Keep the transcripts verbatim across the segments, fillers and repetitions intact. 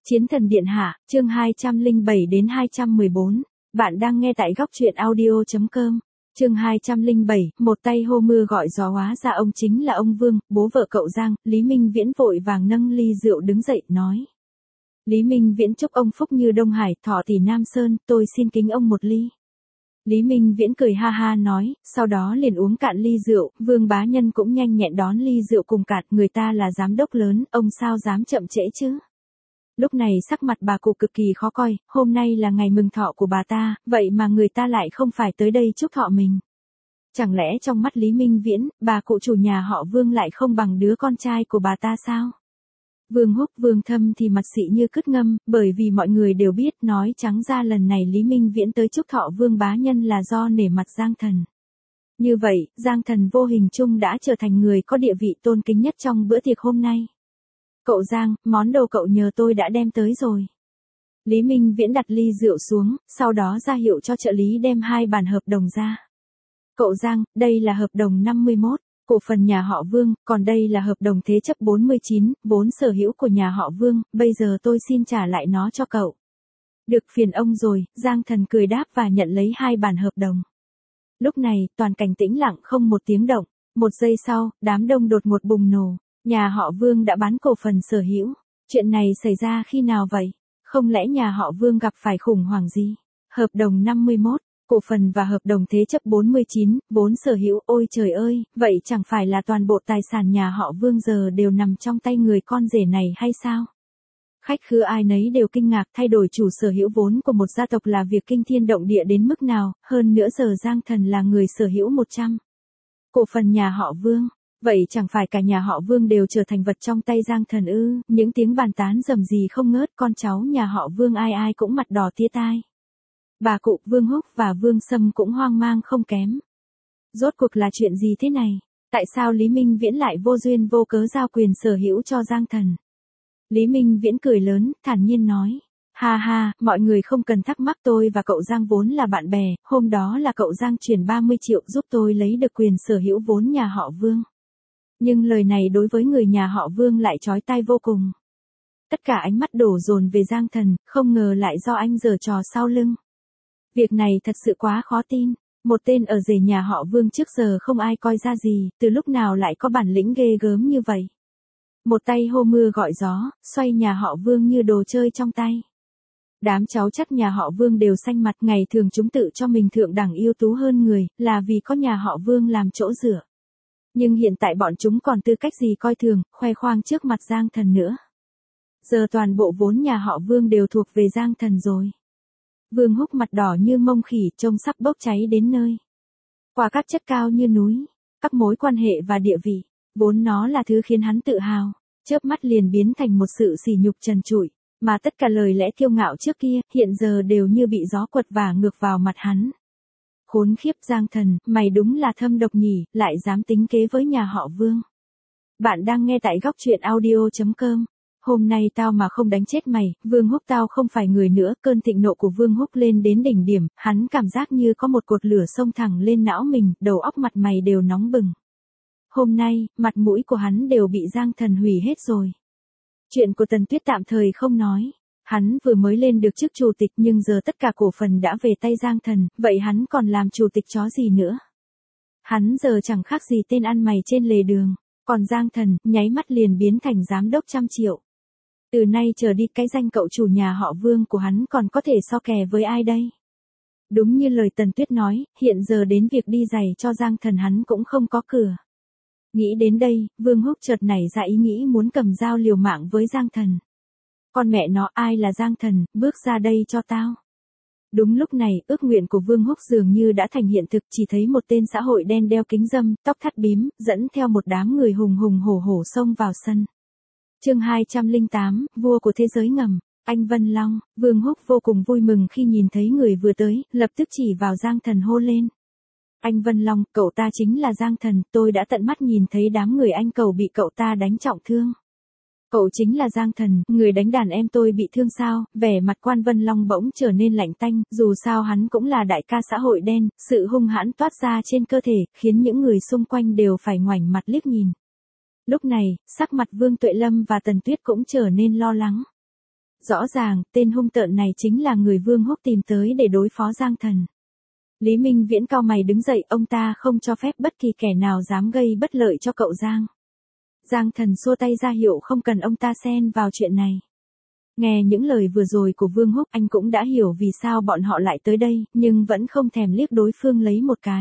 Chiến thần điện hạ, chương hai trăm lẻ bảy đến hai trăm mười bốn. Bạn đang nghe tại góc truyện audio chấm com. Chương hai trăm lẻ bảy, một tay hô mưa gọi gió, hóa ra ông chính là ông Vương, bố vợ cậu Giang. Lý Minh Viễn vội vàng nâng ly rượu đứng dậy, nói. Lý Minh Viễn chúc ông phúc như Đông Hải, thọ tỷ Nam Sơn, tôi xin kính ông một ly. Lý Minh Viễn cười ha ha nói, sau đó liền uống cạn ly rượu. Vương Bá Nhân cũng nhanh nhẹn đón ly rượu cùng cạn, người ta là giám đốc lớn, ông sao dám chậm trễ chứ. Lúc này sắc mặt bà cụ cực kỳ khó coi, hôm nay là ngày mừng thọ của bà ta, vậy mà người ta lại không phải tới đây chúc thọ mình. Chẳng lẽ trong mắt Lý Minh Viễn, bà cụ chủ nhà họ Vương lại không bằng đứa con trai của bà ta sao? Vương Húc, Vương Thâm thì mặt xị như cứt ngâm, bởi vì mọi người đều biết, nói trắng ra lần này Lý Minh Viễn tới chúc thọ Vương Bá Nhân là do nể mặt Giang Thần. Như vậy, Giang Thần vô hình chung đã trở thành người có địa vị tôn kính nhất trong bữa tiệc hôm nay. Cậu Giang, món đồ cậu nhờ tôi đã đem tới rồi. Lý Minh Viễn đặt ly rượu xuống, sau đó ra hiệu cho trợ lý đem hai bản hợp đồng ra. Cậu Giang, đây là hợp đồng năm mươi mốt, cổ phần nhà họ Vương, còn đây là hợp đồng thế chấp bốn mươi chín, vốn sở hữu của nhà họ Vương, bây giờ tôi xin trả lại nó cho cậu. Được phiền ông rồi, Giang Thần cười đáp và nhận lấy hai bản hợp đồng. Lúc này, toàn cảnh tĩnh lặng không một tiếng động, một giây sau, đám đông đột ngột bùng nổ. Nhà họ Vương đã bán cổ phần sở hữu. Chuyện này xảy ra khi nào vậy? Không lẽ nhà họ Vương gặp phải khủng hoảng gì? Hợp đồng năm mươi mốt, cổ phần và hợp đồng thế chấp bốn mươi chín, vốn sở hữu, ôi trời ơi, vậy chẳng phải là toàn bộ tài sản nhà họ Vương giờ đều nằm trong tay người con rể này hay sao? Khách khứa ai nấy đều kinh ngạc, thay đổi chủ sở hữu vốn của một gia tộc là việc kinh thiên động địa đến mức nào, hơn nữa giờ Giang Thần là người sở hữu một trăm cổ phần nhà họ Vương. Vậy chẳng phải cả nhà họ Vương đều trở thành vật trong tay Giang Thần ư? Những tiếng bàn tán rầm rì không ngớt, con cháu nhà họ Vương ai ai cũng mặt đỏ tía tai. Bà cụ Vương Húc và Vương Sâm cũng hoang mang không kém. Rốt cuộc là chuyện gì thế này? Tại sao Lý Minh Viễn lại vô duyên vô cớ giao quyền sở hữu cho Giang Thần? Lý Minh Viễn cười lớn, thản nhiên nói. Ha ha, mọi người không cần thắc mắc, tôi và cậu Giang vốn là bạn bè, hôm đó là cậu Giang chuyển ba mươi triệu giúp tôi lấy được quyền sở hữu vốn nhà họ Vương. Nhưng lời này đối với người nhà họ Vương lại chói tai vô cùng. Tất cả ánh mắt đổ dồn về Giang Thần, không ngờ lại do anh giở trò sau lưng. Việc này thật sự quá khó tin. Một tên ở rể nhà họ Vương trước giờ không ai coi ra gì, từ lúc nào lại có bản lĩnh ghê gớm như vậy. Một tay hô mưa gọi gió, xoay nhà họ Vương như đồ chơi trong tay. Đám cháu chắt nhà họ Vương đều xanh mặt, ngày thường chúng tự cho mình thượng đẳng ưu tú hơn người, là vì có nhà họ Vương làm chỗ dựa. Nhưng hiện tại bọn chúng còn tư cách gì coi thường, khoe khoang trước mặt Giang Thần nữa. Giờ toàn bộ vốn nhà họ Vương đều thuộc về Giang Thần rồi. Vương Húc mặt đỏ như mông khỉ, trông sắp bốc cháy đến nơi. Qua các chất cao như núi, các mối quan hệ và địa vị, vốn nó là thứ khiến hắn tự hào, chớp mắt liền biến thành một sự sỉ nhục trần trụi, mà tất cả lời lẽ kiêu ngạo trước kia, hiện giờ đều như bị gió quật vả ngược vào mặt hắn. Khốn khiếp Giang Thần, mày đúng là thâm độc nhỉ, lại dám tính kế với nhà họ Vương. Bạn đang nghe tại góc truyện audio chấm com. Hôm nay tao mà không đánh chết mày, Vương Húc tao không phải người nữa. Cơn thịnh nộ của Vương Húc lên đến đỉnh điểm, hắn cảm giác như có một cột lửa xông thẳng lên não mình, đầu óc mặt mày đều nóng bừng. Hôm nay, mặt mũi của hắn đều bị Giang Thần hủy hết rồi. Chuyện của Tần Tuyết tạm thời không nói. Hắn vừa mới lên được chức chủ tịch nhưng giờ tất cả cổ phần đã về tay Giang Thần, vậy hắn còn làm chủ tịch chó gì nữa? Hắn giờ chẳng khác gì tên ăn mày trên lề đường, còn Giang Thần, nháy mắt liền biến thành giám đốc trăm triệu. Từ nay trở đi cái danh cậu chủ nhà họ Vương của hắn còn có thể so kè với ai đây? Đúng như lời Tần Tuyết nói, hiện giờ đến việc đi giày cho Giang Thần hắn cũng không có cửa. Nghĩ đến đây, Vương Húc chợt nảy ra ý nghĩ muốn cầm dao liều mạng với Giang Thần. Con mẹ nó, ai là Giang Thần, bước ra đây cho tao. Đúng lúc này, ước nguyện của Vương Húc dường như đã thành hiện thực, chỉ thấy một tên xã hội đen đeo kính râm, tóc thắt bím, dẫn theo một đám người hùng hùng hổ hổ xông vào sân. Chương hai trăm lẻ tám, vua của thế giới ngầm, anh Vân Long. Vương Húc vô cùng vui mừng khi nhìn thấy người vừa tới, lập tức chỉ vào Giang Thần hô lên. Anh Vân Long, cậu ta chính là Giang Thần, tôi đã tận mắt nhìn thấy đám người anh cầu bị cậu ta đánh trọng thương. Cậu chính là Giang Thần, người đánh đàn em tôi bị thương sao? Vẻ mặt Quan Vân Long bỗng trở nên lạnh tanh, dù sao hắn cũng là đại ca xã hội đen, sự hung hãn toát ra trên cơ thể, khiến những người xung quanh đều phải ngoảnh mặt liếc nhìn. Lúc này, sắc mặt Vương Tuệ Lâm và Tần Tuyết cũng trở nên lo lắng. Rõ ràng, tên hung tợn này chính là người Vương Húc tìm tới để đối phó Giang Thần. Lý Minh Viễn cau mày đứng dậy, ông ta không cho phép bất kỳ kẻ nào dám gây bất lợi cho cậu Giang. Giang Thần xua tay ra hiệu không cần ông ta xen vào chuyện này. Nghe những lời vừa rồi của Vương Húc, anh cũng đã hiểu vì sao bọn họ lại tới đây, nhưng vẫn không thèm liếc đối phương lấy một cái.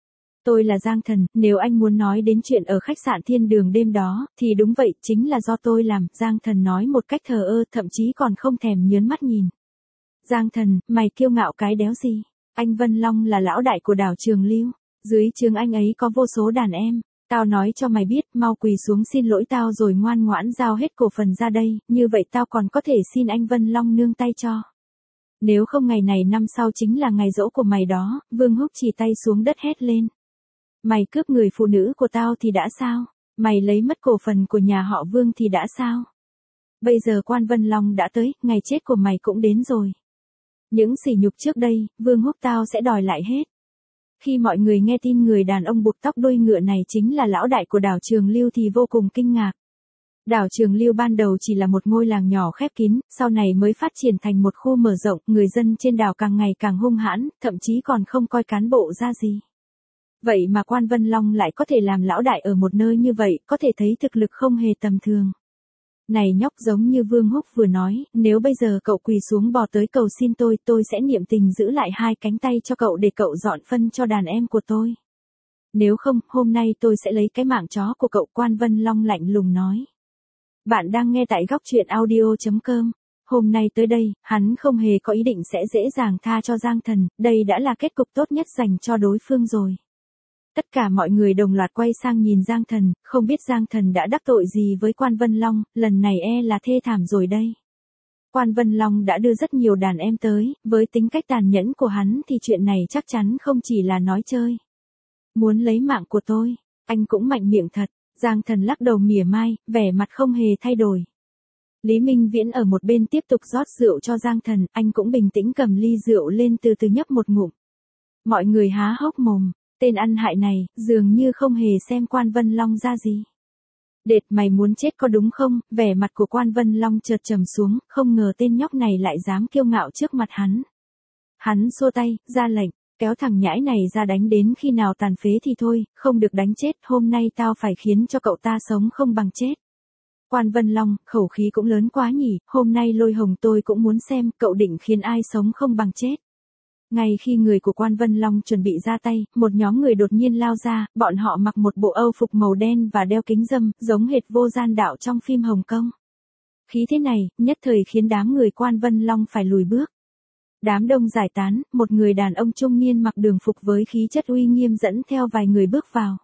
Tôi là Giang Thần, nếu anh muốn nói đến chuyện ở khách sạn Thiên Đường đêm đó, thì đúng vậy, chính là do tôi làm, Giang Thần nói một cách thờ ơ, thậm chí còn không thèm nhớn mắt nhìn. Giang Thần, mày kiêu ngạo cái đéo gì? Anh Vân Long là lão đại của đảo Trường Lưu, dưới trướng anh ấy có vô số đàn em. Tao nói cho mày biết, mau quỳ xuống xin lỗi tao rồi ngoan ngoãn giao hết cổ phần ra đây, như vậy tao còn có thể xin anh Vân Long nương tay cho. Nếu không ngày này năm sau chính là ngày giỗ của mày đó, Vương Húc chỉ tay xuống đất hét lên. Mày cướp người phụ nữ của tao thì đã sao? Mày lấy mất cổ phần của nhà họ Vương thì đã sao? Bây giờ quan Vân Long đã tới, ngày chết của mày cũng đến rồi. Những sỉ nhục trước đây, Vương Húc tao sẽ đòi lại hết. Khi mọi người nghe tin người đàn ông buộc tóc đuôi ngựa này chính là lão đại của đảo Trường Lưu thì vô cùng kinh ngạc. Đảo Trường Lưu ban đầu chỉ là một ngôi làng nhỏ khép kín, sau này mới phát triển thành một khu mở rộng, người dân trên đảo càng ngày càng hung hãn, thậm chí còn không coi cán bộ ra gì. Vậy mà quan Vân Long lại có thể làm lão đại ở một nơi như vậy, có thể thấy thực lực không hề tầm thường. Này nhóc, giống như Vương Húc vừa nói, nếu bây giờ cậu quỳ xuống bò tới cầu xin tôi, tôi sẽ niệm tình giữ lại hai cánh tay cho cậu để cậu dọn phân cho đàn em của tôi. Nếu không, hôm nay tôi sẽ lấy cái mạng chó của cậu, quan Vân Long lạnh lùng nói. Bạn đang nghe tại góc truyện audio chấm com. Hôm nay tới đây, hắn không hề có ý định sẽ dễ dàng tha cho Giang Thần, đây đã là kết cục tốt nhất dành cho đối phương rồi. Tất cả mọi người đồng loạt quay sang nhìn Giang Thần, không biết Giang Thần đã đắc tội gì với quan Vân Long, lần này e là thê thảm rồi đây. Quan Vân Long đã đưa rất nhiều đàn em tới, với tính cách tàn nhẫn của hắn thì chuyện này chắc chắn không chỉ là nói chơi. Muốn lấy mạng của tôi, anh cũng mạnh miệng thật, Giang Thần lắc đầu mỉa mai, vẻ mặt không hề thay đổi. Lý Minh Viễn ở một bên tiếp tục rót rượu cho Giang Thần, anh cũng bình tĩnh cầm ly rượu lên từ từ nhấp một ngụm. Mọi người há hốc mồm. Tên ăn hại này, dường như không hề xem quan Vân Long ra gì. Đệt, mày muốn chết có đúng không? Vẻ mặt của quan Vân Long chợt trầm xuống, không ngờ tên nhóc này lại dám kiêu ngạo trước mặt hắn. Hắn xua tay, ra lệnh, kéo thằng nhãi này ra đánh đến khi nào tàn phế thì thôi, không được đánh chết, hôm nay tao phải khiến cho cậu ta sống không bằng chết. Quan Vân Long, khẩu khí cũng lớn quá nhỉ, hôm nay Lôi Hồng tôi cũng muốn xem, cậu định khiến ai sống không bằng chết. Ngay khi người của quan Vân Long chuẩn bị ra tay, một nhóm người đột nhiên lao ra, bọn họ mặc một bộ âu phục màu đen và đeo kính râm, giống hệt Vô Gian Đạo trong phim Hồng Kông. Khí thế này, nhất thời khiến đám người quan Vân Long phải lùi bước. Đám đông giải tán, một người đàn ông trung niên mặc đường phục với khí chất uy nghiêm dẫn theo vài người bước vào.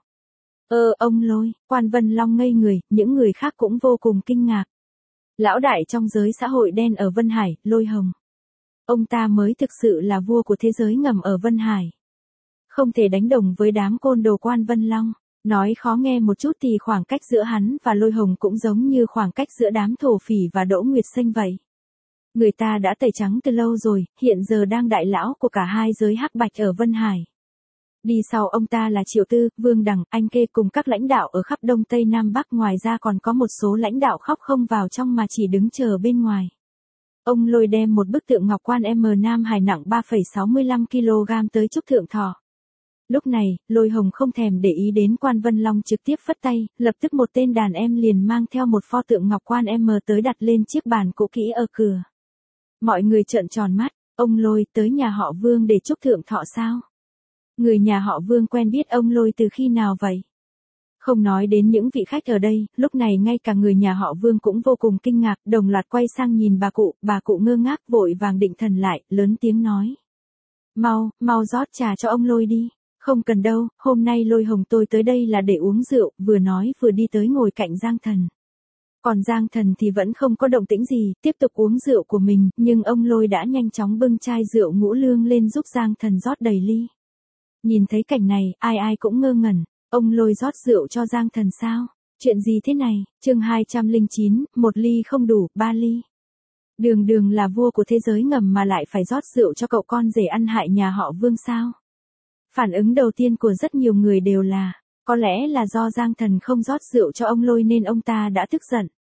Ơ, ông Lôi, quan Vân Long ngây người, những người khác cũng vô cùng kinh ngạc. Lão đại trong giới xã hội đen ở Vân Hải, Lôi Hồng. Ông ta mới thực sự là vua của thế giới ngầm ở Vân Hải. Không thể đánh đồng với đám côn đồ quan Vân Long. Nói khó nghe một chút thì khoảng cách giữa hắn và Lôi Hồng cũng giống như khoảng cách giữa đám thổ phỉ và Đỗ Nguyệt Xanh vậy. Người ta đã tẩy trắng từ lâu rồi, hiện giờ đang đại lão của cả hai giới hắc bạch ở Vân Hải. Đi sau ông ta là Triệu Tư, Vương Đằng, Anh Kê cùng các lãnh đạo ở khắp Đông Tây Nam Bắc, ngoài ra còn có một số lãnh đạo khóc không vào trong mà chỉ đứng chờ bên ngoài. Ông Lôi đem một bức tượng ngọc quan M Nam Hải nặng ba phẩy sáu mươi lăm ki lô gam tới chúc thượng thọ. Lúc này, Lôi Hồng không thèm để ý đến quan Vân Long, trực tiếp phất tay, lập tức một tên đàn em liền mang theo một pho tượng ngọc quan M tới đặt lên chiếc bàn cũ kỹ ở cửa. Mọi người trợn tròn mắt, ông Lôi tới nhà họ Vương để chúc thượng thọ sao? Người nhà họ Vương quen biết ông Lôi từ khi nào vậy? Không nói đến những vị khách ở đây, lúc này ngay cả người nhà họ Vương cũng vô cùng kinh ngạc, đồng loạt quay sang nhìn bà cụ, bà cụ ngơ ngác vội vàng định thần lại, lớn tiếng nói. Mau, mau rót trà cho ông Lôi đi. Không cần đâu, hôm nay Lôi Hồng tôi tới đây là để uống rượu, vừa nói vừa đi tới ngồi cạnh Giang Thần. Còn Giang Thần thì vẫn không có động tĩnh gì, tiếp tục uống rượu của mình, nhưng ông Lôi đã nhanh chóng bưng chai rượu ngũ lương lên giúp Giang Thần rót đầy ly. Nhìn thấy cảnh này, ai ai cũng ngơ ngẩn. Ông Lôi rót rượu cho Giang Thần sao? Chuyện gì thế này? Chương hai trăm lẻ chín, một ly không đủ, ba ly. Đường Đường là vua của thế giới ngầm mà lại phải rót rượu cho cậu con rể ăn hại nhà họ Vương sao? Phản ứng đầu tiên của rất nhiều người đều là, có lẽ là do Giang Thần không rót rượu cho ông Lôi nên ông ta đã tức giận.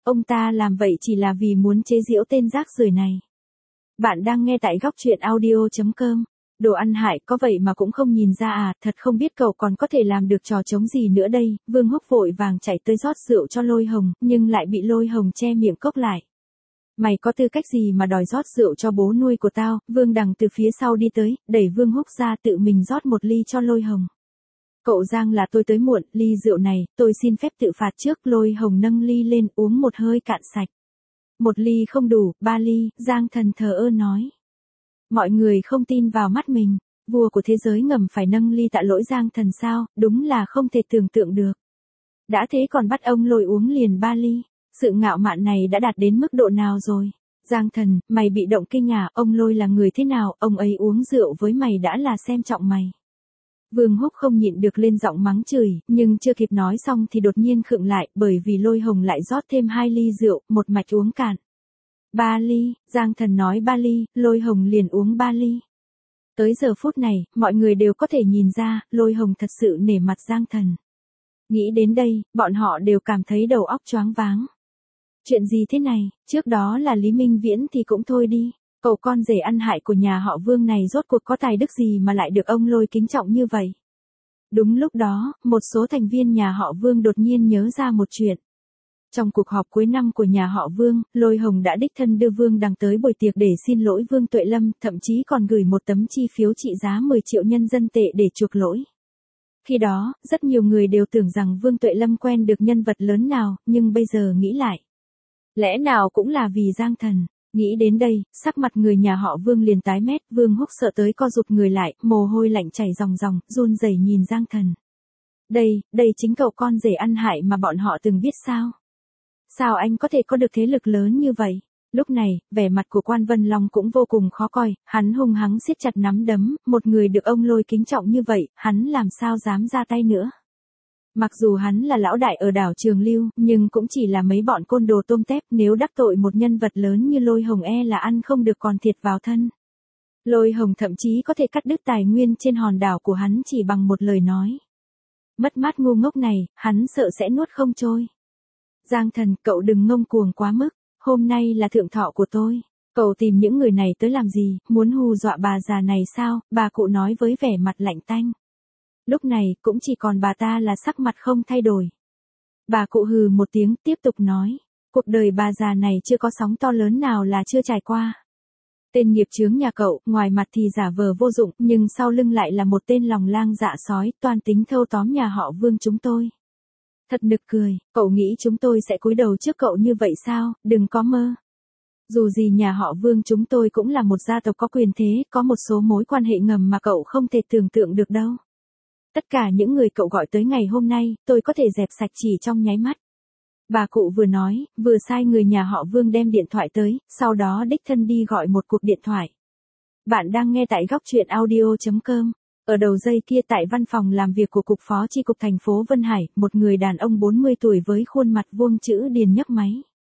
Ông ta làm vậy chỉ là vì muốn chế giễu tên rác rưởi này. Bạn đang nghe tại góc truyện audio.com. Đồ ăn hại có vậy mà cũng không nhìn ra à, thật không biết cậu còn có thể làm được trò trống gì nữa đây. Vương Húc vội vàng chạy tới rót rượu cho Lôi Hồng, nhưng lại bị Lôi Hồng che miệng cốc lại. Mày có tư cách gì mà đòi rót rượu cho bố nuôi của tao? Vương Đằng từ phía sau đi tới, đẩy Vương Húc ra tự mình rót một ly cho Lôi Hồng. Cậu Giang là tôi tới muộn, ly rượu này, tôi xin phép tự phạt trước. Lôi Hồng nâng ly lên uống một hơi cạn sạch. Một ly không đủ, ba ly, Giang Thần thờ ơ nói. Mọi người không tin vào mắt mình, vua của thế giới ngầm phải nâng ly tạ lỗi Giang Thần sao, đúng là không thể tưởng tượng được. Đã thế còn bắt ông Lôi uống liền ba ly, sự ngạo mạn này đã đạt đến mức độ nào rồi? Giang Thần, mày bị động kinh à, ông Lôi là người thế nào, ông ấy uống rượu với mày đã là xem trọng mày. Vương Húc không nhịn được lên giọng mắng chửi, nhưng chưa kịp nói xong thì đột nhiên khựng lại, bởi vì Lôi Hồng lại rót thêm hai ly rượu, một mạch uống cạn. Ba ly, Giang Thần nói ba ly, Lôi Hồng liền uống ba ly. Tới giờ phút này, mọi người đều có thể nhìn ra, Lôi Hồng thật sự nể mặt Giang Thần. Nghĩ đến đây, bọn họ đều cảm thấy đầu óc choáng váng. Chuyện gì thế này, trước đó là Lý Minh Viễn thì cũng thôi đi. Cậu con rể ăn hại của nhà họ Vương này rốt cuộc có tài đức gì mà lại được ông Lôi kính trọng như vậy. Đúng lúc đó, một số thành viên nhà họ Vương đột nhiên nhớ ra một chuyện. Trong cuộc họp cuối năm của nhà họ Vương, Lôi Hồng đã đích thân đưa Vương Đằng tới buổi tiệc để xin lỗi Vương Tuệ Lâm, thậm chí còn gửi một tấm chi phiếu trị giá mười triệu nhân dân tệ để chuộc lỗi. Khi đó, rất nhiều người đều tưởng rằng Vương Tuệ Lâm quen được nhân vật lớn nào, nhưng bây giờ nghĩ lại. Lẽ nào cũng là vì Giang Thần. Nghĩ đến đây, sắc mặt người nhà họ Vương liền tái mét, Vương Húc sợ tới co rụt người lại, mồ hôi lạnh chảy ròng ròng, run rẩy nhìn Giang Thần. Đây, đây chính cậu con rể ăn hại mà bọn họ từng biết sao? Sao anh có thể có được thế lực lớn như vậy? Lúc này, vẻ mặt của Quan Vân Long cũng vô cùng khó coi, hắn hung hăng siết chặt nắm đấm, một người được ông Lôi kính trọng như vậy, hắn làm sao dám ra tay nữa? Mặc dù hắn là lão đại ở đảo Trường Lưu, nhưng cũng chỉ là mấy bọn côn đồ tôm tép, nếu đắc tội một nhân vật lớn như Lôi Hồng e là ăn không được còn thiệt vào thân. Lôi Hồng thậm chí có thể cắt đứt tài nguyên trên hòn đảo của hắn chỉ bằng một lời nói. Mất mát ngu ngốc này, hắn sợ sẽ nuốt không trôi. Giang Thần, cậu đừng ngông cuồng quá mức, hôm nay là thượng thọ của tôi. Cậu tìm những người này tới làm gì, muốn hù dọa bà già này sao? Bà cụ nói với vẻ mặt lạnh tanh. Lúc này, cũng chỉ còn bà ta là sắc mặt không thay đổi. Bà cụ hừ một tiếng, tiếp tục nói. Cuộc đời bà già này chưa có sóng to lớn nào là chưa trải qua. Tên nghiệp chướng nhà cậu, ngoài mặt thì giả vờ vô dụng, nhưng sau lưng lại là một tên lòng lang dạ sói, toan tính thâu tóm nhà họ Vương chúng tôi. Thật nực cười, cậu nghĩ chúng tôi sẽ cúi đầu trước cậu như vậy sao, đừng có mơ. Dù gì nhà họ Vương chúng tôi cũng là một gia tộc có quyền thế, có một số mối quan hệ ngầm mà cậu không thể tưởng tượng được đâu. Tất cả những người cậu gọi tới ngày hôm nay, tôi có thể dẹp sạch chỉ trong nháy mắt. Bà cụ vừa nói, vừa sai người nhà họ Vương đem điện thoại tới, sau đó đích thân đi gọi một cuộc điện thoại. Bạn đang nghe tại góc truyện audio.com. Ở đầu dây kia tại văn phòng làm việc của Cục Phó Chi cục thành phố Vân Hải, một người đàn ông bốn mươi tuổi với khuôn mặt vuông chữ điền nhấc máy.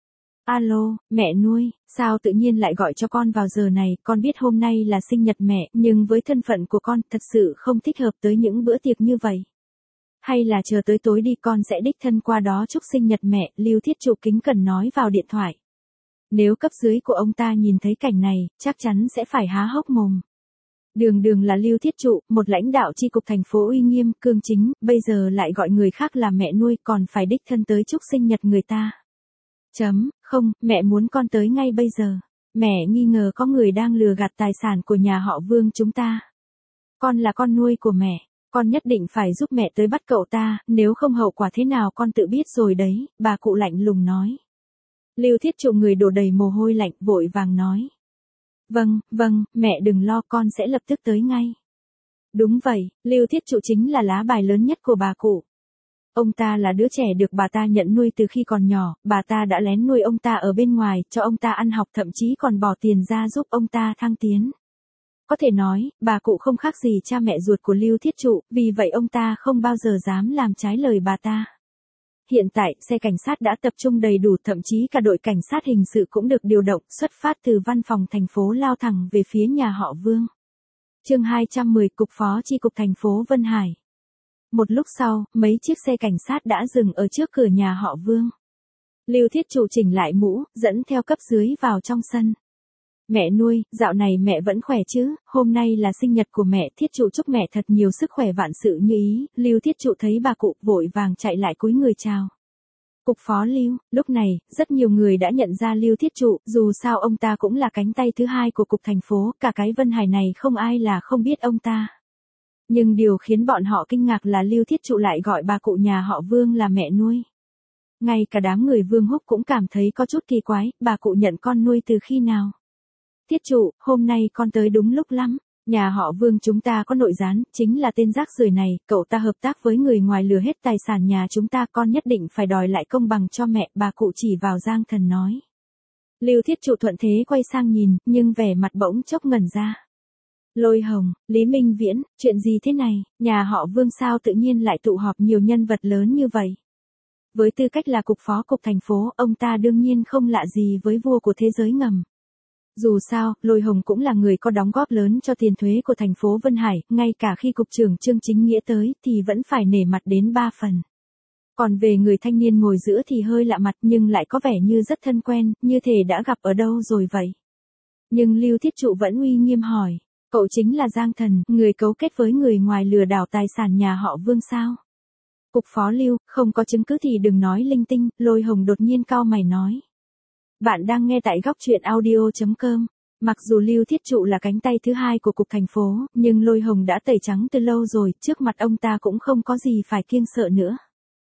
Alo, mẹ nuôi, sao tự nhiên lại gọi cho con vào giờ này, con biết hôm nay là sinh nhật mẹ, nhưng với thân phận của con thật sự không thích hợp tới những bữa tiệc như vậy. Hay là chờ tới tối đi con sẽ đích thân qua đó chúc sinh nhật mẹ, Lưu Thiết Trụ kính cẩn nói vào điện thoại. Nếu cấp dưới của ông ta nhìn thấy cảnh này, chắc chắn sẽ phải há hốc mồm. Đường đường là Lưu Thiết Trụ, một lãnh đạo chi cục thành phố uy nghiêm, cương chính, bây giờ lại gọi người khác là mẹ nuôi còn phải đích thân tới chúc sinh nhật người ta. Chấm, không, mẹ muốn con tới ngay bây giờ. Mẹ nghi ngờ có người đang lừa gạt tài sản của nhà họ Vương chúng ta. Con là con nuôi của mẹ, con nhất định phải giúp mẹ tới bắt cậu ta, nếu không hậu quả thế nào con tự biết rồi đấy, bà cụ lạnh lùng nói. Lưu Thiết Trụ người đổ đầy mồ hôi lạnh vội vàng nói. Vâng, vâng, mẹ đừng lo con sẽ lập tức tới ngay. Đúng vậy, Lưu Thiết Trụ chính là lá bài lớn nhất của bà cụ. Ông ta là đứa trẻ được bà ta nhận nuôi từ khi còn nhỏ, bà ta đã lén nuôi ông ta ở bên ngoài, cho ông ta ăn học thậm chí còn bỏ tiền ra giúp ông ta thăng tiến. Có thể nói, bà cụ không khác gì cha mẹ ruột của Lưu Thiết Trụ, vì vậy ông ta không bao giờ dám làm trái lời bà ta. Hiện tại, xe cảnh sát đã tập trung đầy đủ, thậm chí cả đội cảnh sát hình sự cũng được điều động, xuất phát từ văn phòng thành phố lao thẳng về phía nhà họ Vương. Chương hai trăm mười, Cục Phó Chi cục thành phố Vân Hải. Một lúc sau, mấy chiếc xe cảnh sát đã dừng ở trước cửa nhà họ Vương. Lưu Thiết Trụ chỉnh lại mũ, dẫn theo cấp dưới vào trong sân. Mẹ nuôi, dạo này mẹ vẫn khỏe chứ, hôm nay là sinh nhật của mẹ, Thiết Trụ chúc mẹ thật nhiều sức khỏe vạn sự như ý. Lưu Thiết Trụ thấy bà cụ vội vàng chạy lại cúi người chào. Cục phó Lưu, lúc này, rất nhiều người đã nhận ra Lưu Thiết Trụ, dù sao ông ta cũng là cánh tay thứ hai của cục thành phố, cả cái Vân Hải này không ai là không biết ông ta. Nhưng điều khiến bọn họ kinh ngạc là Lưu Thiết Trụ lại gọi bà cụ nhà họ Vương là mẹ nuôi. Ngay cả đám người Vương Húc cũng cảm thấy có chút kỳ quái, bà cụ nhận con nuôi từ khi nào? Thiết Trụ, hôm nay con tới đúng lúc lắm. Nhà họ Vương chúng ta có nội gián, chính là tên rác rưởi này, cậu ta hợp tác với người ngoài lừa hết tài sản nhà chúng ta, con nhất định phải đòi lại công bằng cho mẹ, bà cụ chỉ vào Giang Thần nói. Lưu Thiết Trụ thuận thế quay sang nhìn, nhưng vẻ mặt bỗng chốc ngẩn ra. Lôi Hồng, Lý Minh Viễn, chuyện gì thế này, nhà họ Vương sao tự nhiên lại tụ họp nhiều nhân vật lớn như vậy? Với tư cách là cục phó cục thành phố, ông ta đương nhiên không lạ gì với vua của thế giới ngầm. Dù sao, Lôi Hồng cũng là người có đóng góp lớn cho tiền thuế của thành phố Vân Hải, ngay cả khi cục trưởng Trương Chính Nghĩa tới thì vẫn phải nể mặt đến ba phần. Còn về người thanh niên ngồi giữa thì hơi lạ mặt nhưng lại có vẻ như rất thân quen, như thể đã gặp ở đâu rồi vậy. Nhưng Lưu Thiết Trụ vẫn uy nghiêm hỏi, cậu chính là Giang Thần, người cấu kết với người ngoài lừa đảo tài sản nhà họ Vương sao? Cục phó Lưu, không có chứng cứ thì đừng nói linh tinh, Lôi Hồng đột nhiên cau mày nói. Bạn đang nghe tại góc truyện audio chấm com. Mặc dù Lưu Thiết Trụ là cánh tay thứ hai của cục thành phố, nhưng Lôi Hồng đã tẩy trắng từ lâu rồi, trước mặt ông ta cũng không có gì phải kiêng sợ nữa.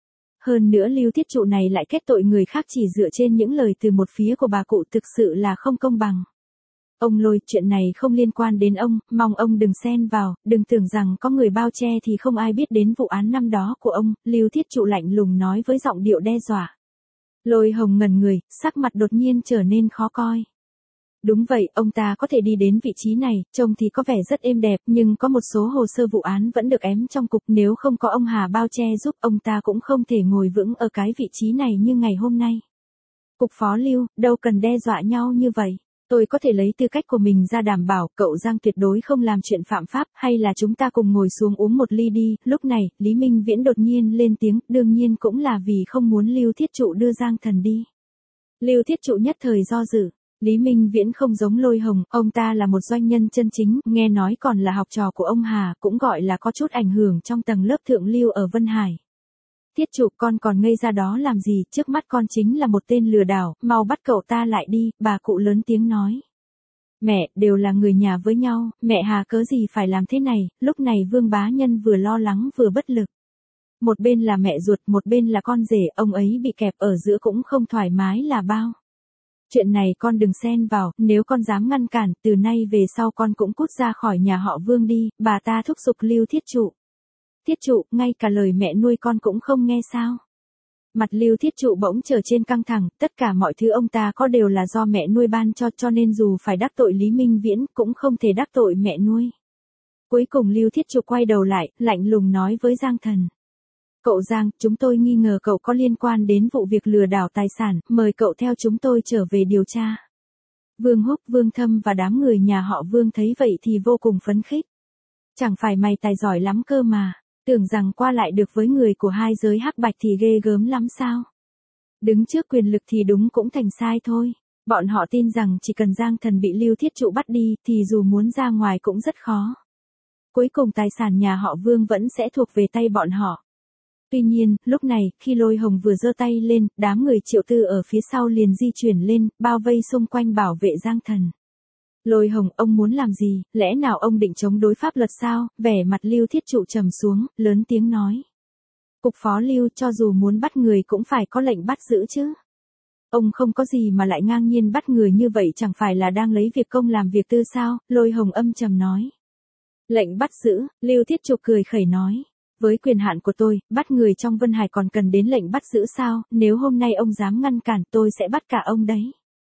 Hơn nữa Lưu Thiết Trụ này lại kết tội người khác chỉ dựa trên những lời từ một phía của bà cụ, thực sự là không công bằng. Ông Lôi, chuyện này không liên quan đến ông, mong ông đừng xen vào, đừng tưởng rằng có người bao che thì không ai biết đến vụ án năm đó của ông, Lưu Thiết Trụ lạnh lùng nói với giọng điệu đe dọa. Lôi Hồng ngẩn người, sắc mặt đột nhiên trở nên khó coi. Đúng vậy, ông ta có thể đi đến vị trí này, trông thì có vẻ rất êm đẹp, nhưng có một số hồ sơ vụ án vẫn được ém trong cục, nếu không có ông Hà bao che giúp, ông ta cũng không thể ngồi vững ở cái vị trí này như ngày hôm nay. Cục phó Lưu, đâu cần đe dọa nhau như vậy. Tôi có thể lấy tư cách của mình ra đảm bảo cậu Giang tuyệt đối không làm chuyện phạm pháp, hay là chúng ta cùng ngồi xuống uống một ly đi. Lúc này, Lý Minh Viễn đột nhiên lên tiếng, đương nhiên cũng là vì không muốn Lưu Thiết Trụ đưa Giang Thần đi. Lưu Thiết Trụ nhất thời do dự. Lý Minh Viễn không giống Lôi Hồng, ông ta là một doanh nhân chân chính, nghe nói còn là học trò của ông Hà, cũng gọi là có chút ảnh hưởng trong tầng lớp thượng lưu ở Vân Hải. Thiết Trụ, con còn ngây ra đó làm gì, trước mắt con chính là một tên lừa đảo, mau bắt cậu ta lại đi, bà cụ lớn tiếng nói. Mẹ, đều là người nhà với nhau, mẹ Hà cớ gì phải làm thế này, lúc này Vương Bá Nhân vừa lo lắng vừa bất lực. Một bên là mẹ ruột, một bên là con rể, ông ấy bị kẹp ở giữa cũng không thoải mái là bao. Chuyện này con đừng xen vào, nếu con dám ngăn cản, từ nay về sau con cũng cút ra khỏi nhà họ Vương đi, bà ta thúc giục Lưu Thiết Trụ. Thiết Trụ, ngay cả lời mẹ nuôi con cũng không nghe sao? Mặt Lưu Thiết Trụ bỗng trở trên căng thẳng, tất cả mọi thứ ông ta có đều là do mẹ nuôi ban cho, cho nên dù phải đắc tội Lý Minh Viễn, cũng không thể đắc tội mẹ nuôi. Cuối cùng Lưu Thiết Trụ quay đầu lại, lạnh lùng nói với Giang Thần. Cậu Giang, chúng tôi nghi ngờ cậu có liên quan đến vụ việc lừa đảo tài sản, mời cậu theo chúng tôi trở về điều tra. Vương Húc, Vương Thâm và đám người nhà họ Vương thấy vậy thì vô cùng phấn khích. Chẳng phải mày tài giỏi lắm cơ mà, tưởng rằng qua lại được với người của hai giới hắc bạch thì ghê gớm lắm sao? Đứng trước quyền lực thì đúng cũng thành sai thôi. Bọn họ tin rằng chỉ cần Giang Thần bị Lưu Thiết Trụ bắt đi thì dù muốn ra ngoài cũng rất khó. Cuối cùng tài sản nhà họ Vương vẫn sẽ thuộc về tay bọn họ. Tuy nhiên, lúc này, khi Lôi Hồng vừa giơ tay lên, đám người Triệu Tư ở phía sau liền di chuyển lên, bao vây xung quanh bảo vệ Giang Thần. Lôi Hồng, ông muốn làm gì, lẽ nào ông định chống đối pháp luật sao? Vẻ mặt Lưu Thiết Trụ trầm xuống, lớn tiếng nói. Cục phó Lưu, cho dù muốn bắt người cũng phải có lệnh bắt giữ chứ. Ông không có gì mà lại ngang nhiên bắt người như vậy, chẳng phải là đang lấy việc công làm việc tư sao? Lôi Hồng âm trầm nói. Lệnh bắt giữ, Lưu Thiết Trụ cười khẩy nói. Với quyền hạn của tôi, bắt người trong Vân Hải còn cần đến lệnh bắt giữ sao, nếu hôm nay ông dám ngăn cản tôi sẽ bắt cả ông đấy.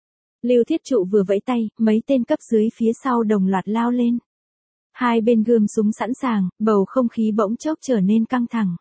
Lưu Thiết Trụ vừa vẫy tay, mấy tên cấp dưới phía sau đồng loạt lao lên. Hai bên gươm súng sẵn sàng, bầu không khí bỗng chốc trở nên căng thẳng.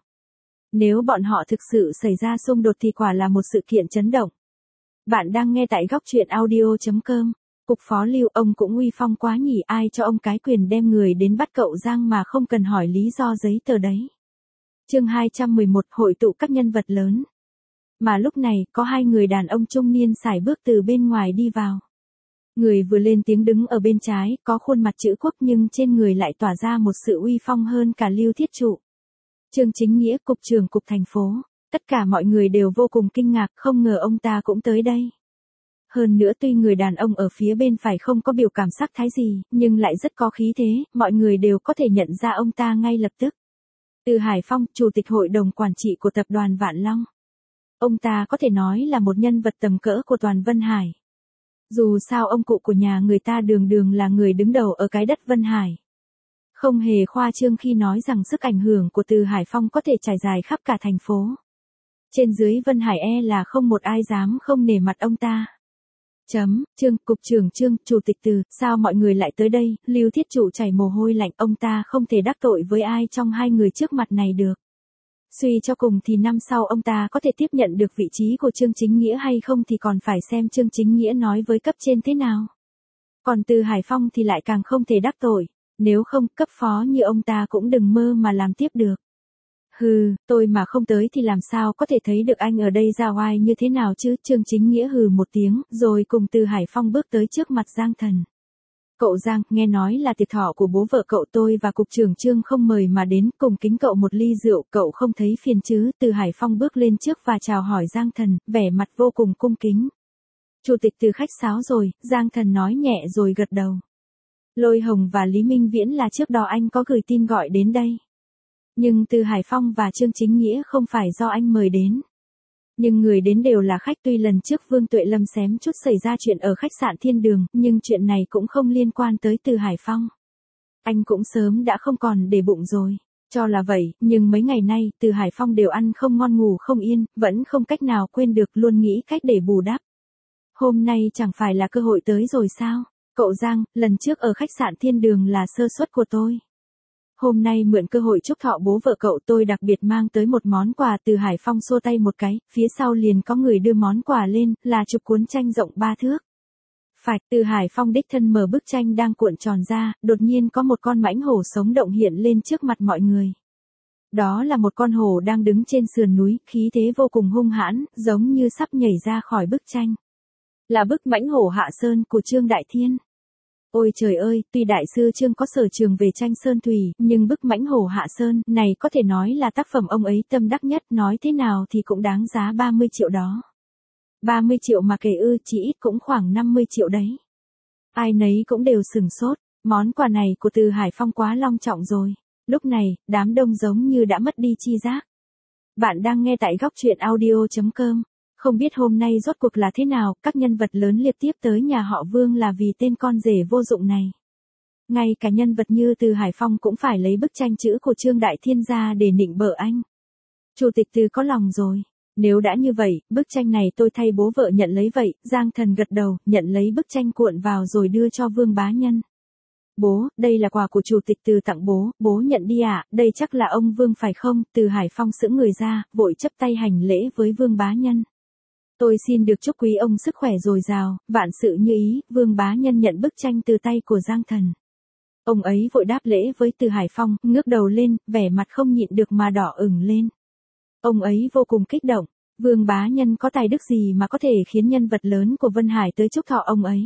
Nếu bọn họ thực sự xảy ra xung đột thì quả là một sự kiện chấn động. Bạn đang nghe tại góc truyện audio chấm com. Cục phó Lưu, ông cũng uy phong quá nhỉ, ai cho ông cái quyền đem người đến bắt cậu Giang mà không cần hỏi lý do giấy tờ đấy. Chương hai trăm mười một, hội tụ các nhân vật lớn. Mà lúc này, có hai người đàn ông trung niên sải bước từ bên ngoài đi vào. Người vừa lên tiếng đứng ở bên trái, có khuôn mặt chữ quốc nhưng trên người lại tỏa ra một sự uy phong hơn cả Lưu Thiết Trụ. Trương Chính Nghĩa, cục trưởng cục thành phố. Tất cả mọi người đều vô cùng kinh ngạc, không ngờ ông ta cũng tới đây. Hơn nữa tuy người đàn ông ở phía bên phải không có biểu cảm sắc thái gì, nhưng lại rất có khí thế, mọi người đều có thể nhận ra ông ta ngay lập tức. Từ Hải Phong, Chủ tịch Hội đồng Quản trị của Tập đoàn Vạn Long. Ông ta có thể nói là một nhân vật tầm cỡ của toàn Vân Hải. Dù sao ông cụ của nhà người ta đường đường là người đứng đầu ở cái đất Vân Hải. Không hề khoa trương khi nói rằng sức ảnh hưởng của Từ Hải Phong có thể trải dài khắp cả thành phố. Trên dưới Vân Hải e là không một ai dám không nể mặt ông ta. Chấm, Trương, cục trưởng Trương, chủ tịch Từ, sao mọi người lại tới đây? Lưu Thiết Trụ chảy mồ hôi lạnh, ông ta không thể đắc tội với ai trong hai người trước mặt này được. Suy cho cùng thì năm sau ông ta có thể tiếp nhận được vị trí của Trương Chính Nghĩa hay không thì còn phải xem Trương Chính Nghĩa nói với cấp trên thế nào. Còn Từ Hải Phong thì lại càng không thể đắc tội, nếu không cấp phó như ông ta cũng đừng mơ mà làm tiếp được. Hừ, tôi mà không tới thì làm sao có thể thấy được anh ở đây ra oai như thế nào chứ? Trương Chính Nghĩa hừ một tiếng, rồi cùng Từ Hải Phong bước tới trước mặt Giang Thần. Cậu Giang, nghe nói là tiệc thọ của bố vợ cậu, tôi và cục trưởng Trương không mời mà đến, cùng kính cậu một ly rượu, cậu không thấy phiền chứ? Từ Hải Phong bước lên trước và chào hỏi Giang Thần, vẻ mặt vô cùng cung kính. Chủ tịch Từ khách sáo rồi, Giang Thần nói nhẹ rồi gật đầu. Lôi Hồng và Lý Minh Viễn là trước đó anh có gửi tin gọi đến đây. Nhưng Từ Hải Phong và Trương Chính Nghĩa không phải do anh mời đến. Nhưng người đến đều là khách, tuy lần trước Vương Tuệ Lâm xém chút xảy ra chuyện ở khách sạn Thiên Đường, nhưng chuyện này cũng không liên quan tới Từ Hải Phong. Anh cũng sớm đã không còn để bụng rồi. Cho là vậy, nhưng mấy ngày nay, Từ Hải Phong đều ăn không ngon ngủ không yên, vẫn không cách nào quên được, luôn nghĩ cách để bù đắp. Hôm nay chẳng phải là cơ hội tới rồi sao? Cậu Giang, lần trước ở khách sạn Thiên Đường là sơ suất của tôi. Hôm nay mượn cơ hội chúc thọ bố vợ cậu, tôi đặc biệt mang tới một món quà. Từ Hải Phong xua tay một cái, phía sau liền có người đưa món quà lên, là chụp cuốn tranh rộng ba thước. Phải, Từ Hải Phong đích thân mở bức tranh đang cuộn tròn ra, đột nhiên có một con mãnh hổ sống động hiện lên trước mặt mọi người. Đó là một con hổ đang đứng trên sườn núi, khí thế vô cùng hung hãn, giống như sắp nhảy ra khỏi bức tranh. Là bức mãnh hổ Hạ Sơn của Trương Đại Thiên. Ôi trời ơi, tuy đại sư Trương có sở trường về tranh sơn thủy, nhưng bức mãnh hổ Hạ Sơn này có thể nói là tác phẩm ông ấy tâm đắc nhất, nói thế nào thì cũng đáng giá ba mươi triệu đó. ba mươi triệu mà kể ư, chỉ ít cũng khoảng năm mươi triệu đấy. Ai nấy cũng đều sửng sốt, món quà này của Từ Hải Phong quá long trọng rồi. Lúc này, đám đông giống như đã mất đi chi giác. Bạn đang nghe tại góc truyện audio chấm com. Không biết hôm nay rốt cuộc là thế nào, các nhân vật lớn liệp tiếp tới nhà họ Vương là vì tên con rể vô dụng này. Ngay cả nhân vật như Từ Hải Phong cũng phải lấy bức tranh chữ của Trương Đại Thiên ra để nịnh bợ anh. Chủ tịch Từ có lòng rồi. Nếu đã như vậy, bức tranh này tôi thay bố vợ nhận lấy vậy. Giang Thần gật đầu, nhận lấy bức tranh cuộn vào rồi đưa cho Vương Bá Nhân. Bố, đây là quà của Chủ tịch Từ tặng bố, bố nhận đi ạ, à? Đây chắc là ông Vương phải không? Từ Hải Phong sững người ra, vội chấp tay hành lễ với Vương Bá Nhân. Tôi xin được chúc quý ông sức khỏe dồi dào, vạn sự như ý. Vương Bá Nhân nhận bức tranh từ tay của Giang Thần. Ông ấy vội đáp lễ với Từ Hải Phong, ngước đầu lên, vẻ mặt không nhịn được mà đỏ ửng lên. Ông ấy vô cùng kích động, Vương Bá Nhân có tài đức gì mà có thể khiến nhân vật lớn của Vân Hải tới chúc thọ ông ấy.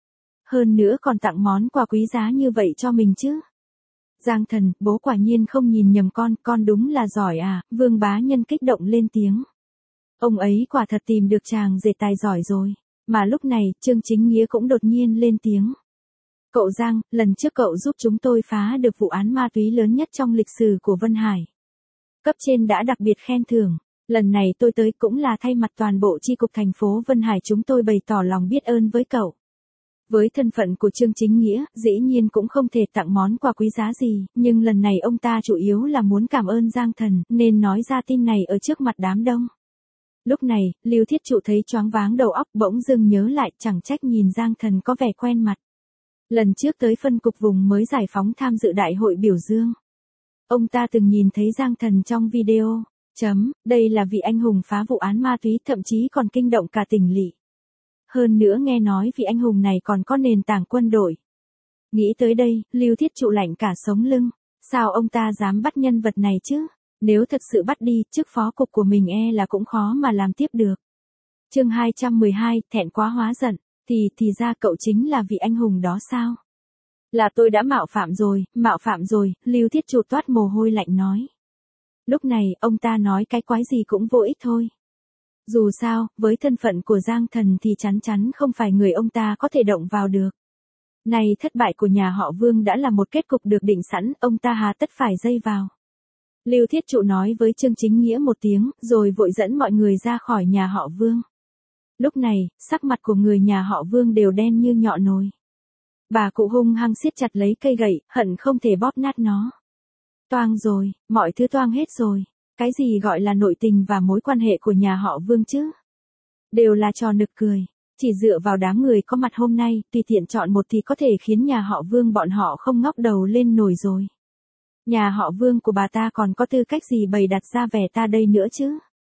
Hơn nữa còn tặng món quà quý giá như vậy cho mình chứ. Giang Thần, bố quả nhiên không nhìn nhầm con, con đúng là giỏi à, Vương Bá Nhân kích động lên tiếng. Ông ấy quả thật tìm được chàng rể tài giỏi rồi. Mà lúc này, Trương Chính Nghĩa cũng đột nhiên lên tiếng. Cậu Giang, lần trước cậu giúp chúng tôi phá được vụ án ma túy lớn nhất trong lịch sử của Vân Hải. Cấp trên đã đặc biệt khen thưởng. Lần này tôi tới cũng là thay mặt toàn bộ chi cục thành phố Vân Hải chúng tôi bày tỏ lòng biết ơn với cậu. Với thân phận của Trương Chính Nghĩa, dĩ nhiên cũng không thể tặng món quà quý giá gì, nhưng lần này ông ta chủ yếu là muốn cảm ơn Giang Thần, nên nói ra tin này ở trước mặt đám đông. Lúc này, Lưu Thiết Trụ thấy choáng váng đầu óc, bỗng dưng nhớ lại, chẳng trách nhìn Giang Thần có vẻ quen mặt. Lần trước tới phân cục vùng mới giải phóng tham dự đại hội biểu dương. Ông ta từng nhìn thấy Giang Thần trong video. Chấm, đây là vị anh hùng phá vụ án ma túy, thậm chí còn kinh động cả tỉnh lỵ. Hơn nữa nghe nói vị anh hùng này còn có nền tảng quân đội. Nghĩ tới đây, Lưu Thiết Trụ lạnh cả sống lưng. Sao ông ta dám bắt nhân vật này chứ? Nếu thật sự bắt đi, chức phó cục của mình e là cũng khó mà làm tiếp được. Chương hai trăm mười hai, thẹn quá hóa giận, thì thì ra cậu chính là vị anh hùng đó sao? Là tôi đã mạo phạm rồi, mạo phạm rồi, Lưu Thiết Trụ toát mồ hôi lạnh nói. Lúc này, ông ta nói cái quái gì cũng vô ích thôi. Dù sao, với thân phận của Giang Thần thì chắn chắn không phải người ông ta có thể động vào được. Này thất bại của nhà họ Vương đã là một kết cục được định sẵn, ông ta hà tất phải dây vào. Lưu Thiết Trụ nói với Trương Chính Nghĩa một tiếng, rồi vội dẫn mọi người ra khỏi nhà họ Vương. Lúc này, sắc mặt của người nhà họ Vương đều đen như nhọ nồi. Bà cụ hung hăng siết chặt lấy cây gậy, hận không thể bóp nát nó. Toang rồi, mọi thứ toang hết rồi. Cái gì gọi là nội tình và mối quan hệ của nhà họ Vương chứ? Đều là trò nực cười. Chỉ dựa vào đám người có mặt hôm nay, tùy tiện chọn một thì có thể khiến nhà họ Vương bọn họ không ngóc đầu lên nổi rồi. Nhà họ Vương của bà ta còn có tư cách gì bày đặt ra vẻ ta đây nữa chứ?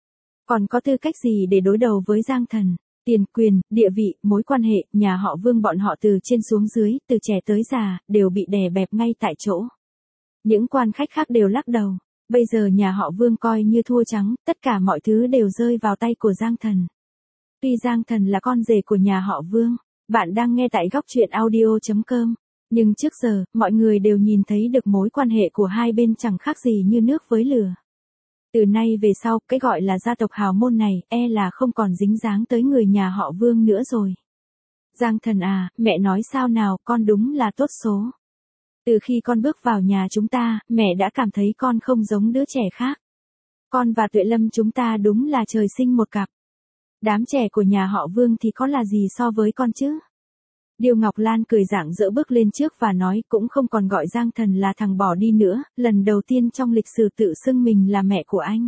Còn có tư cách gì để đối đầu với Giang Thần? Tiền quyền, địa vị, mối quan hệ, nhà họ Vương bọn họ từ trên xuống dưới, từ trẻ tới già, đều bị đè bẹp ngay tại chỗ. Những quan khách khác đều lắc đầu. Bây giờ nhà họ Vương coi như thua trắng, tất cả mọi thứ đều rơi vào tay của Giang Thần. Tuy Giang Thần là con rể của nhà họ Vương, bạn đang nghe tại góc truyện audio chấm com. Nhưng trước giờ, mọi người đều nhìn thấy được mối quan hệ của hai bên chẳng khác gì như nước với lửa. Từ nay về sau, cái gọi là gia tộc hào môn này, e là không còn dính dáng tới người nhà họ Vương nữa rồi. Giang Thần à, mẹ nói sao nào, con đúng là tốt số. Từ khi con bước vào nhà chúng ta, mẹ đã cảm thấy con không giống đứa trẻ khác. Con và Tuệ Lâm chúng ta đúng là trời sinh một cặp. Đám trẻ của nhà họ Vương thì có là gì so với con chứ? Điêu Ngọc Lan cười rạng rỡ bước lên trước và nói cũng không còn gọi Giang Thần là thằng bỏ đi nữa, lần đầu tiên trong lịch sử tự xưng mình là mẹ của anh.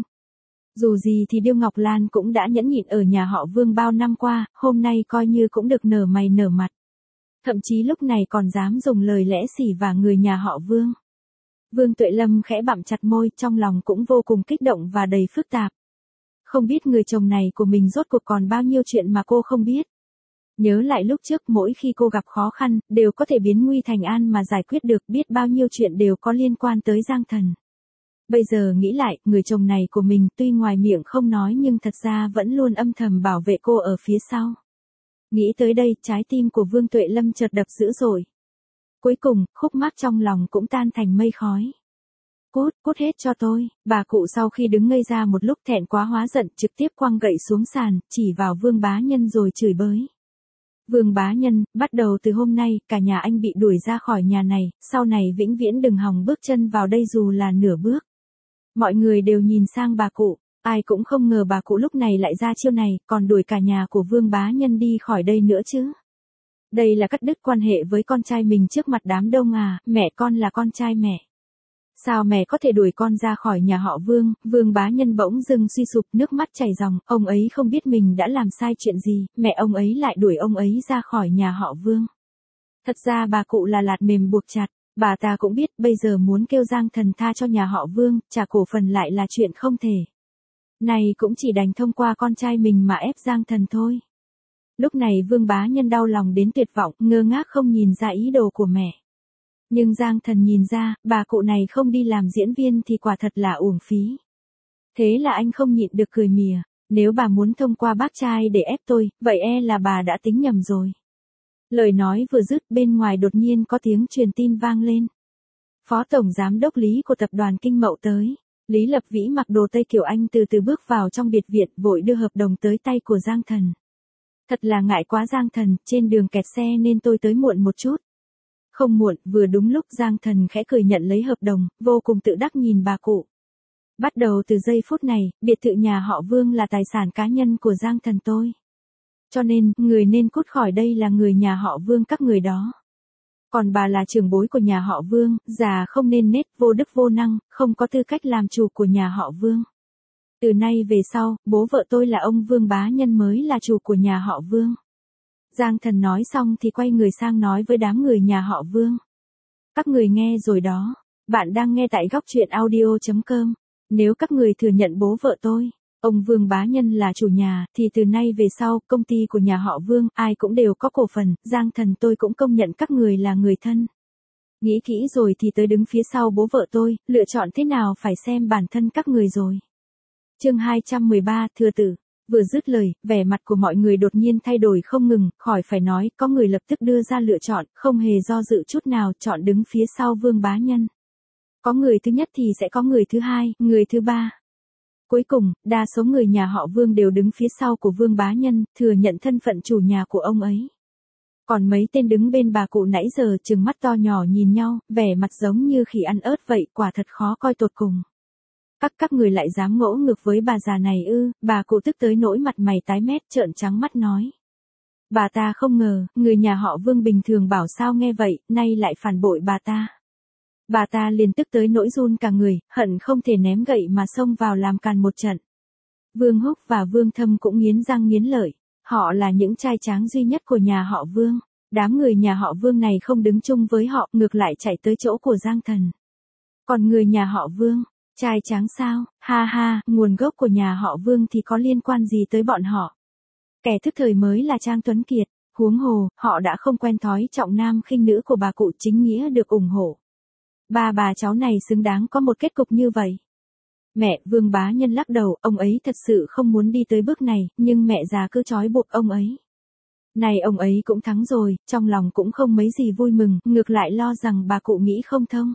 Dù gì thì Điêu Ngọc Lan cũng đã nhẫn nhịn ở nhà họ Vương bao năm qua, hôm nay coi như cũng được nở mày nở mặt. Thậm chí lúc này còn dám dùng lời lẽ xỉ vả người nhà họ Vương. Vương Tuệ Lâm khẽ bặm chặt môi, trong lòng cũng vô cùng kích động và đầy phức tạp. Không biết người chồng này của mình rốt cuộc còn bao nhiêu chuyện mà cô không biết. Nhớ lại lúc trước mỗi khi cô gặp khó khăn, đều có thể biến nguy thành an mà giải quyết được, biết bao nhiêu chuyện đều có liên quan tới Giang Thần. Bây giờ nghĩ lại, người chồng này của mình tuy ngoài miệng không nói nhưng thật ra vẫn luôn âm thầm bảo vệ cô ở phía sau. Nghĩ tới đây, trái tim của Vương Tuệ Lâm chợt đập dữ dội. Cuối cùng, khúc mắc trong lòng cũng tan thành mây khói. Cút, cút hết cho tôi. Bà cụ sau khi đứng ngây ra một lúc thẹn quá hóa giận, trực tiếp quăng gậy xuống sàn, chỉ vào Vương Bá Nhân rồi chửi bới. Vương Bá Nhân, bắt đầu từ hôm nay, cả nhà anh bị đuổi ra khỏi nhà này, sau này vĩnh viễn đừng hòng bước chân vào đây dù là nửa bước. Mọi người đều nhìn sang bà cụ, ai cũng không ngờ bà cụ lúc này lại ra chiêu này, còn đuổi cả nhà của Vương Bá Nhân đi khỏi đây nữa chứ. Đây là cắt đứt quan hệ với con trai mình trước mặt đám đông à, mẹ con là con trai mẹ. Sao mẹ có thể đuổi con ra khỏi nhà họ Vương? Vương Bá Nhân bỗng dưng suy sụp, nước mắt chảy ròng, ông ấy không biết mình đã làm sai chuyện gì, mẹ ông ấy lại đuổi ông ấy ra khỏi nhà họ Vương. Thật ra bà cụ là lạt mềm buộc chặt, bà ta cũng biết bây giờ muốn kêu Giang Thần tha cho nhà họ Vương, trả cổ phần lại là chuyện không thể. Này cũng chỉ đành thông qua con trai mình mà ép Giang Thần thôi. Lúc này Vương Bá Nhân đau lòng đến tuyệt vọng, ngơ ngác không nhìn ra ý đồ của mẹ. Nhưng Giang Thần nhìn ra, bà cụ này không đi làm diễn viên thì quả thật là uổng phí. Thế là anh không nhịn được cười mỉa, nếu bà muốn thông qua bác trai để ép tôi, vậy e là bà đã tính nhầm rồi. Lời nói vừa dứt, bên ngoài đột nhiên có tiếng truyền tin vang lên. Phó Tổng Giám đốc Lý của tập đoàn Kinh Mậu tới. Lý Lập Vĩ mặc đồ Tây kiểu Anh từ từ bước vào trong biệt viện, vội đưa hợp đồng tới tay của Giang Thần. Thật là ngại quá Giang Thần, trên đường kẹt xe nên tôi tới muộn một chút. Không muộn, vừa đúng lúc. Giang Thần khẽ cười nhận lấy hợp đồng, vô cùng tự đắc nhìn bà cụ. Bắt đầu từ giây phút này, biệt thự nhà họ Vương là tài sản cá nhân của Giang Thần tôi. Cho nên, người nên cút khỏi đây là người nhà họ Vương các người đó. Còn bà là trưởng bối của nhà họ Vương, già không nên nết, vô đức vô năng, không có tư cách làm chủ của nhà họ Vương. Từ nay về sau, bố vợ tôi là ông Vương Bá Nhân mới là chủ của nhà họ Vương. Giang Thần nói xong thì quay người sang nói với đám người nhà họ Vương. Các người nghe rồi đó, bạn đang nghe tại góc truyện audio chấm com. Nếu các người thừa nhận bố vợ tôi, ông Vương Bá Nhân là chủ nhà, thì từ nay về sau, công ty của nhà họ Vương, ai cũng đều có cổ phần, Giang Thần tôi cũng công nhận các người là người thân. Nghĩ kỹ rồi thì tới đứng phía sau bố vợ tôi, lựa chọn thế nào phải xem bản thân các người rồi. Chương hai trăm mười ba, thừa tử. Vừa dứt lời, vẻ mặt của mọi người đột nhiên thay đổi không ngừng, khỏi phải nói, có người lập tức đưa ra lựa chọn, không hề do dự chút nào, chọn đứng phía sau Vương Bá Nhân. Có người thứ nhất thì sẽ có người thứ hai, người thứ ba. Cuối cùng, đa số người nhà họ Vương đều đứng phía sau của Vương Bá Nhân, thừa nhận thân phận chủ nhà của ông ấy. Còn mấy tên đứng bên bà cụ nãy giờ trừng mắt to nhỏ nhìn nhau, vẻ mặt giống như khỉ ăn ớt vậy, quả thật khó coi tột cùng. Các các người lại dám ngỗ ngược với bà già này ư? Bà cụ tức tới nỗi mặt mày tái mét, trợn trắng mắt nói. Bà ta không ngờ, người nhà họ Vương bình thường bảo sao nghe vậy, nay lại phản bội bà ta. Bà ta liền tức tới nỗi run cả người, hận không thể ném gậy mà xông vào làm càn một trận. Vương Húc và Vương Thâm cũng nghiến răng nghiến lợi. Họ là những trai tráng duy nhất của nhà họ Vương. Đám người nhà họ Vương này không đứng chung với họ, ngược lại chạy tới chỗ của Giang Thần. Còn người nhà họ Vương, trai tráng sao? Ha ha, nguồn gốc của nhà họ Vương thì có liên quan gì tới bọn họ? Kẻ thức thời mới là Trang Tuấn Kiệt. Huống hồ, họ đã không quen thói trọng nam khinh nữ của bà cụ chính nghĩa được ủng hộ. Ba bà cháu này xứng đáng có một kết cục như vậy. Mẹ, Vương Bá Nhân lắc đầu, ông ấy thật sự không muốn đi tới bước này, nhưng mẹ già cứ trói buộc ông ấy. Này ông ấy cũng thắng rồi, trong lòng cũng không mấy gì vui mừng, ngược lại lo rằng bà cụ nghĩ không thông.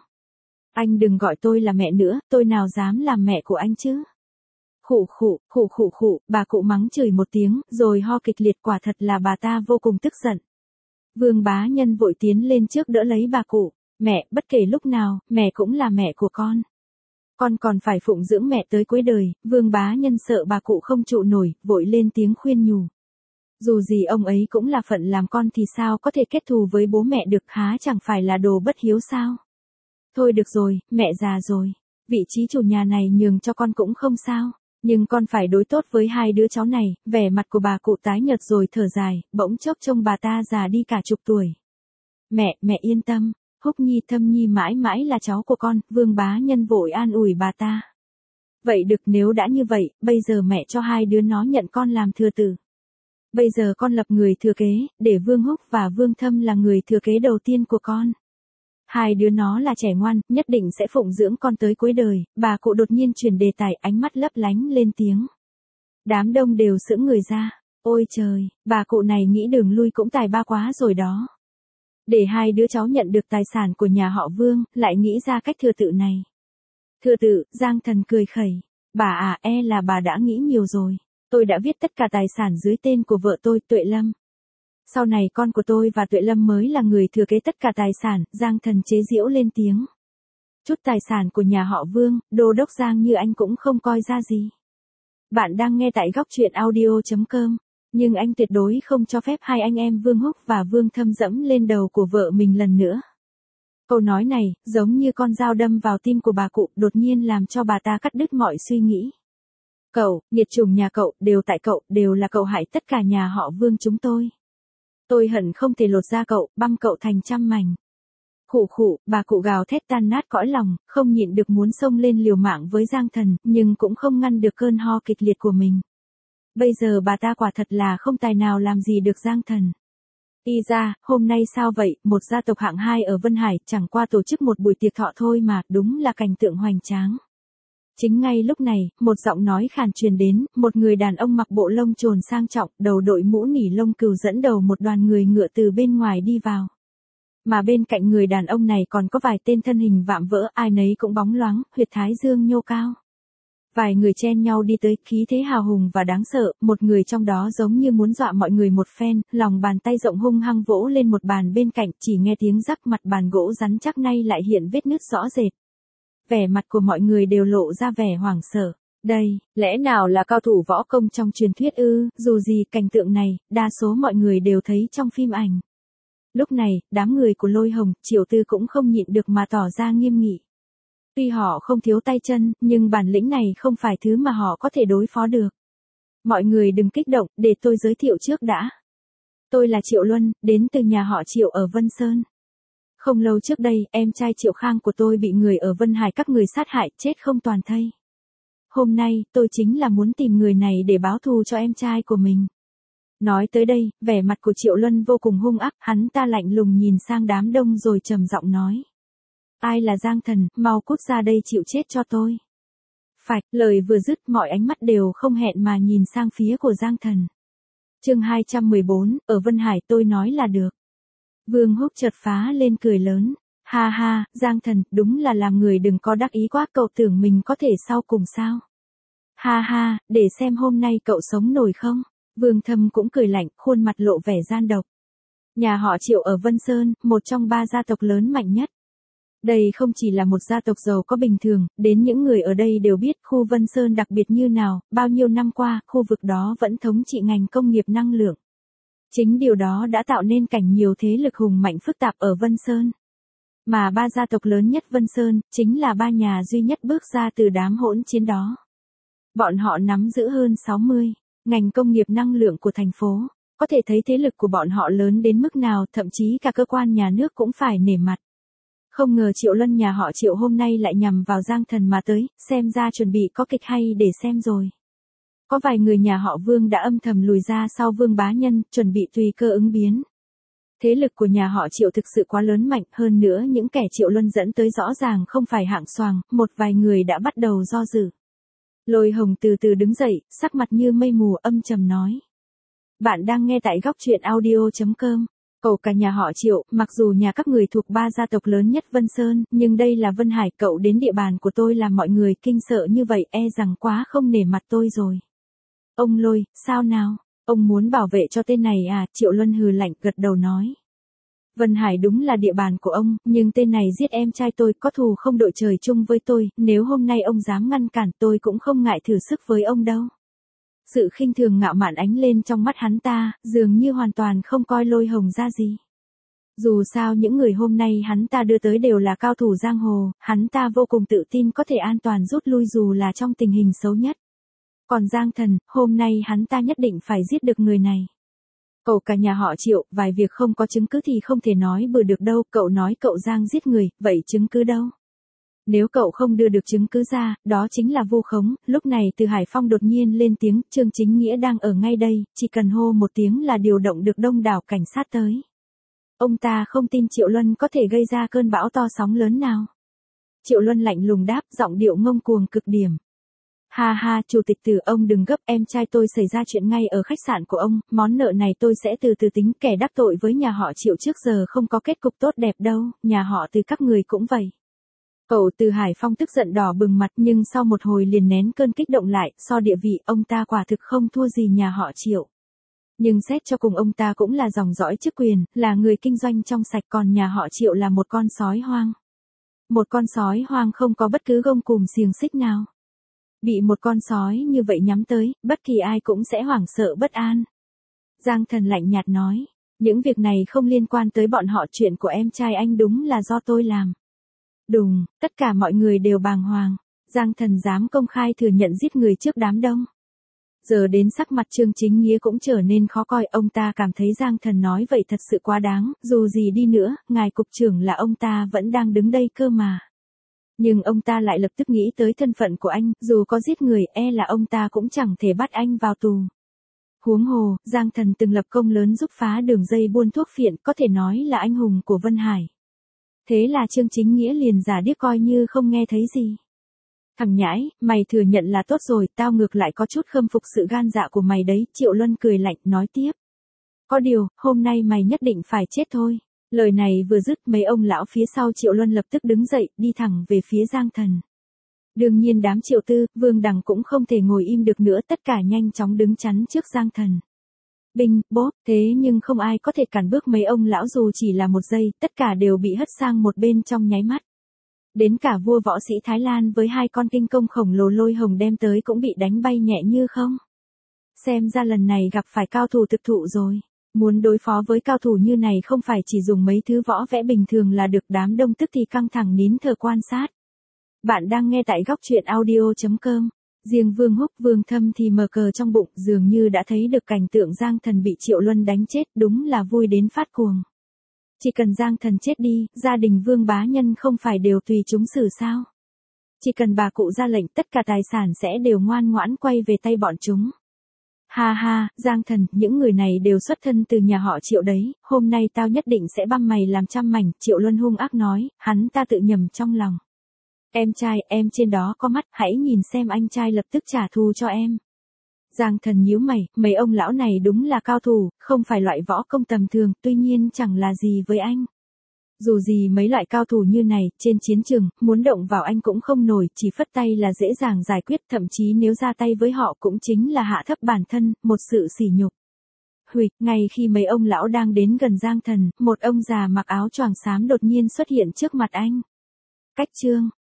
Anh đừng gọi tôi là mẹ nữa, tôi nào dám làm mẹ của anh chứ. Khụ khụ, khụ khụ khụ, bà cụ mắng chửi một tiếng, rồi ho kịch liệt, quả thật là bà ta vô cùng tức giận. Vương Bá Nhân vội tiến lên trước đỡ lấy bà cụ. Mẹ, bất kể lúc nào, mẹ cũng là mẹ của con. Con còn phải phụng dưỡng mẹ tới cuối đời. Vương Bá Nhân sợ bà cụ không trụ nổi, vội lên tiếng khuyên nhủ. Dù gì ông ấy cũng là phận làm con thì sao có thể kết thù với bố mẹ được, há chẳng phải là đồ bất hiếu sao. Thôi được rồi, mẹ già rồi. Vị trí chủ nhà này nhường cho con cũng không sao. Nhưng con phải đối tốt với hai đứa cháu này. Vẻ mặt của bà cụ tái nhợt rồi thở dài, bỗng chốc trông bà ta già đi cả chục tuổi. Mẹ, mẹ yên tâm. Húc Nhi Thâm Nhi mãi mãi là cháu của con. Vương Bá Nhân vội an ủi bà ta. Vậy được, nếu đã như vậy, bây giờ mẹ cho hai đứa nó nhận con làm thừa tử. Bây giờ con lập người thừa kế, để Vương Húc và Vương Thâm là người thừa kế đầu tiên của con. Hai đứa nó là trẻ ngoan, nhất định sẽ phụng dưỡng con tới cuối đời. Bà cụ đột nhiên chuyển đề tài, ánh mắt lấp lánh lên tiếng. Đám đông đều sững người ra. Ôi trời, bà cụ này nghĩ đường lui cũng tài ba quá rồi đó. Để hai đứa cháu nhận được tài sản của nhà họ Vương, lại nghĩ ra cách thừa tự này. Thừa tự, Giang Thần cười khẩy. Bà à, e là bà đã nghĩ nhiều rồi. Tôi đã viết tất cả tài sản dưới tên của vợ tôi, Tuệ Lâm. Sau này con của tôi và Tuệ Lâm mới là người thừa kế tất cả tài sản. Giang Thần chế giễu lên tiếng. Chút tài sản của nhà họ Vương, đô đốc Giang như anh cũng không coi ra gì. Bạn đang nghe tại góc truyện audio chấm com. Nhưng anh tuyệt đối không cho phép hai anh em Vương Húc và Vương Thâm dẫm lên đầu của vợ mình lần nữa. Câu nói này, giống như con dao đâm vào tim của bà cụ, đột nhiên làm cho bà ta cắt đứt mọi suy nghĩ. Cậu, nghiệt chủng nhà cậu, đều tại cậu, đều là cậu hại tất cả nhà họ Vương chúng tôi. Tôi hận không thể lột da cậu, băm cậu thành trăm mảnh. Khụ khụ, bà cụ gào thét tan nát cõi lòng, không nhịn được muốn xông lên liều mạng với Giang Thần, nhưng cũng không ngăn được cơn ho kịch liệt của mình. Bây giờ bà ta quả thật là không tài nào làm gì được Giang Thần. Y ra, hôm nay sao vậy, một gia tộc hạng hai ở Vân Hải chẳng qua tổ chức một buổi tiệc thọ thôi mà, đúng là cảnh tượng hoành tráng. Chính ngay lúc này, một giọng nói khàn truyền đến, một người đàn ông mặc bộ lông trồn sang trọng, đầu đội mũ nỉ lông cừu dẫn đầu một đoàn người ngựa từ bên ngoài đi vào. Mà bên cạnh người đàn ông này còn có vài tên thân hình vạm vỡ, ai nấy cũng bóng loáng, huyệt thái dương nhô cao. Vài người chen nhau đi tới, khí thế hào hùng và đáng sợ, một người trong đó giống như muốn dọa mọi người một phen, lòng bàn tay rộng hung hăng vỗ lên một bàn bên cạnh, chỉ nghe tiếng rắc, mặt bàn gỗ rắn chắc nay lại hiện vết nứt rõ rệt. Vẻ mặt của mọi người đều lộ ra vẻ hoảng sợ. Đây, lẽ nào là cao thủ võ công trong truyền thuyết ư? Dù gì, cảnh tượng này, đa số mọi người đều thấy trong phim ảnh. Lúc này, đám người của Lôi Hồng, Triệu Tư cũng không nhịn được mà tỏ ra nghiêm nghị. Tuy họ không thiếu tay chân, nhưng bản lĩnh này không phải thứ mà họ có thể đối phó được. Mọi người đừng kích động, để tôi giới thiệu trước đã. Tôi là Triệu Luân, đến từ nhà họ Triệu ở Vân Sơn. Không lâu trước đây, em trai Triệu Khang của tôi bị người ở Vân Hải các người sát hại, chết không toàn thây. Hôm nay, tôi chính là muốn tìm người này để báo thù cho em trai của mình. Nói tới đây, vẻ mặt của Triệu Luân vô cùng hung ác, hắn ta lạnh lùng nhìn sang đám đông rồi trầm giọng nói. Ai là Giang Thần, mau cút ra đây chịu chết cho tôi. Phạch, lời vừa dứt mọi ánh mắt đều không hẹn mà nhìn sang phía của Giang Thần. Chương hai trăm mười bốn, ở Vân Hải tôi nói là được. Vương Húc chợt phá lên cười lớn. Ha ha, Giang Thần, đúng là làm người đừng có đắc ý quá, cậu tưởng mình có thể sau cùng sao? Ha ha, để xem hôm nay cậu sống nổi không? Vương Thâm cũng cười lạnh, khuôn mặt lộ vẻ gian độc. Nhà họ Triệu ở Vân Sơn, một trong ba gia tộc lớn mạnh nhất. Đây không chỉ là một gia tộc giàu có bình thường, đến những người ở đây đều biết khu Vân Sơn đặc biệt như nào, bao nhiêu năm qua, khu vực đó vẫn thống trị ngành công nghiệp năng lượng. Chính điều đó đã tạo nên cảnh nhiều thế lực hùng mạnh phức tạp ở Vân Sơn. Mà ba gia tộc lớn nhất Vân Sơn, chính là ba nhà duy nhất bước ra từ đám hỗn chiến đó. Bọn họ nắm giữ hơn sáu mươi, ngành công nghiệp năng lượng của thành phố, có thể thấy thế lực của bọn họ lớn đến mức nào, thậm chí cả cơ quan nhà nước cũng phải nể mặt. Không ngờ Triệu Luân nhà họ Triệu hôm nay lại nhằm vào Giang Thần mà tới, xem ra chuẩn bị có kịch hay để xem rồi. Có vài người nhà họ Vương đã âm thầm lùi ra sau Vương Bá Nhân, chuẩn bị tùy cơ ứng biến. Thế lực của nhà họ Triệu thực sự quá lớn mạnh, hơn nữa những kẻ Triệu Luân dẫn tới rõ ràng không phải hạng xoàng, một vài người đã bắt đầu do dự. Lôi Hồng từ từ đứng dậy, sắc mặt như mây mù âm trầm nói. Bạn đang nghe tại góc truyện audio chấm com. Cậu cả nhà họ Triệu, mặc dù nhà các người thuộc ba gia tộc lớn nhất Vân Sơn, nhưng đây là Vân Hải, cậu đến địa bàn của tôi làm mọi người kinh sợ như vậy, e rằng quá không nể mặt tôi rồi. Ông Lôi, sao nào, ông muốn bảo vệ cho tên này à? Triệu Luân hừ lạnh gật đầu nói. Vân Hải đúng là địa bàn của ông, nhưng tên này giết em trai tôi, có thù không đội trời chung với tôi, nếu hôm nay ông dám ngăn cản tôi cũng không ngại thử sức với ông đâu. Sự khinh thường ngạo mạn ánh lên trong mắt hắn ta, dường như hoàn toàn không coi Lôi Hồng ra gì. Dù sao những người hôm nay hắn ta đưa tới đều là cao thủ giang hồ, hắn ta vô cùng tự tin có thể an toàn rút lui dù là trong tình hình xấu nhất. Còn Giang Thần, hôm nay hắn ta nhất định phải giết được người này. Cậu cả nhà họ Triệu, vài việc không có chứng cứ thì không thể nói bừa được đâu, cậu nói cậu Giang giết người, vậy chứng cứ đâu? Nếu cậu không đưa được chứng cứ ra, đó chính là vu khống. Lúc này từ Hải Phong đột nhiên lên tiếng, Trương Chính Nghĩa đang ở ngay đây, chỉ cần hô một tiếng là điều động được đông đảo cảnh sát tới. Ông ta không tin Triệu Luân có thể gây ra cơn bão to sóng lớn nào. Triệu Luân lạnh lùng đáp, giọng điệu ngông cuồng cực điểm. Ha ha, chủ tịch Từ, ông đừng gấp, em trai tôi xảy ra chuyện ngay ở khách sạn của ông, món nợ này tôi sẽ từ từ tính, kẻ đắc tội với nhà họ Triệu trước giờ không có kết cục tốt đẹp đâu, nhà họ Từ các người cũng vậy. Cậu Từ Hải Phong tức giận đỏ bừng mặt, nhưng sau một hồi liền nén cơn kích động lại, so địa vị ông ta quả thực không thua gì nhà họ Triệu. Nhưng xét cho cùng ông ta cũng là dòng dõi chức quyền, là người kinh doanh trong sạch, còn nhà họ Triệu là một con sói hoang. Một con sói hoang không có bất cứ gông cùm xiềng xích nào. Bị một con sói như vậy nhắm tới, bất kỳ ai cũng sẽ hoảng sợ bất an. Giang Thần lạnh nhạt nói, những việc này không liên quan tới bọn họ, chuyện của em trai anh đúng là do tôi làm. Đùng, tất cả mọi người đều bàng hoàng, Giang Thần dám công khai thừa nhận giết người trước đám đông. Giờ đến sắc mặt Trương Chính Nghĩa cũng trở nên khó coi, ông ta cảm thấy Giang Thần nói vậy thật sự quá đáng, dù gì đi nữa, ngài cục trưởng là ông ta vẫn đang đứng đây cơ mà. Nhưng ông ta lại lập tức nghĩ tới thân phận của anh, dù có giết người, e là ông ta cũng chẳng thể bắt anh vào tù. Huống hồ, Giang Thần từng lập công lớn giúp phá đường dây buôn thuốc phiện, có thể nói là anh hùng của Vân Hải. Thế là Trương Chính Nghĩa liền giả điếc coi như không nghe thấy gì. Thằng nhãi, mày thừa nhận là tốt rồi, tao ngược lại có chút khâm phục sự gan dạ của mày đấy, Triệu Luân cười lạnh, nói tiếp. Có điều, hôm nay mày nhất định phải chết thôi. Lời này vừa dứt, mấy ông lão phía sau Triệu Luân lập tức đứng dậy, đi thẳng về phía Giang Thần. Đương nhiên đám Triệu Tư, Vương Đằng cũng không thể ngồi im được nữa, tất cả nhanh chóng đứng chắn trước Giang Thần. Binh, bốp, thế nhưng không ai có thể cản bước mấy ông lão dù chỉ là một giây, tất cả đều bị hất sang một bên trong nháy mắt. Đến cả vua võ sĩ Thái Lan với hai con kinh công khổng lồ Lôi Hồng đem tới cũng bị đánh bay nhẹ như không. Xem ra lần này gặp phải cao thủ thực thụ rồi. Muốn đối phó với cao thủ như này không phải chỉ dùng mấy thứ võ vẽ bình thường là được, đám đông tức thì căng thẳng nín thở quan sát. Bạn đang nghe tại góc truyện audio chấm com. Riêng Vương Húc, Vương Thâm thì mờ cờ trong bụng, dường như đã thấy được cảnh tượng Giang Thần bị Triệu Luân đánh chết, đúng là vui đến phát cuồng. Chỉ cần Giang Thần chết đi, gia đình Vương Bá Nhân không phải đều tùy chúng xử sao? Chỉ cần bà cụ ra lệnh, tất cả tài sản sẽ đều ngoan ngoãn quay về tay bọn chúng. Ha ha, Giang Thần, những người này đều xuất thân từ nhà họ Triệu đấy, hôm nay tao nhất định sẽ băm mày làm trăm mảnh, Triệu Luân hung ác nói, hắn ta tự nhầm trong lòng. Em trai, em trên đó có mắt, hãy nhìn xem anh trai lập tức trả thù cho em. Giang Thần nhíu mày, mấy ông lão này đúng là cao thủ, không phải loại võ công tầm thường, tuy nhiên chẳng là gì với anh. Dù gì mấy loại cao thủ như này, trên chiến trường, muốn động vào anh cũng không nổi, chỉ phất tay là dễ dàng giải quyết, thậm chí nếu ra tay với họ cũng chính là hạ thấp bản thân, một sự sỉ nhục. Huỵch, ngay khi mấy ông lão đang đến gần Giang Thần, một ông già mặc áo choàng xám đột nhiên xuất hiện trước mặt anh. Cách chương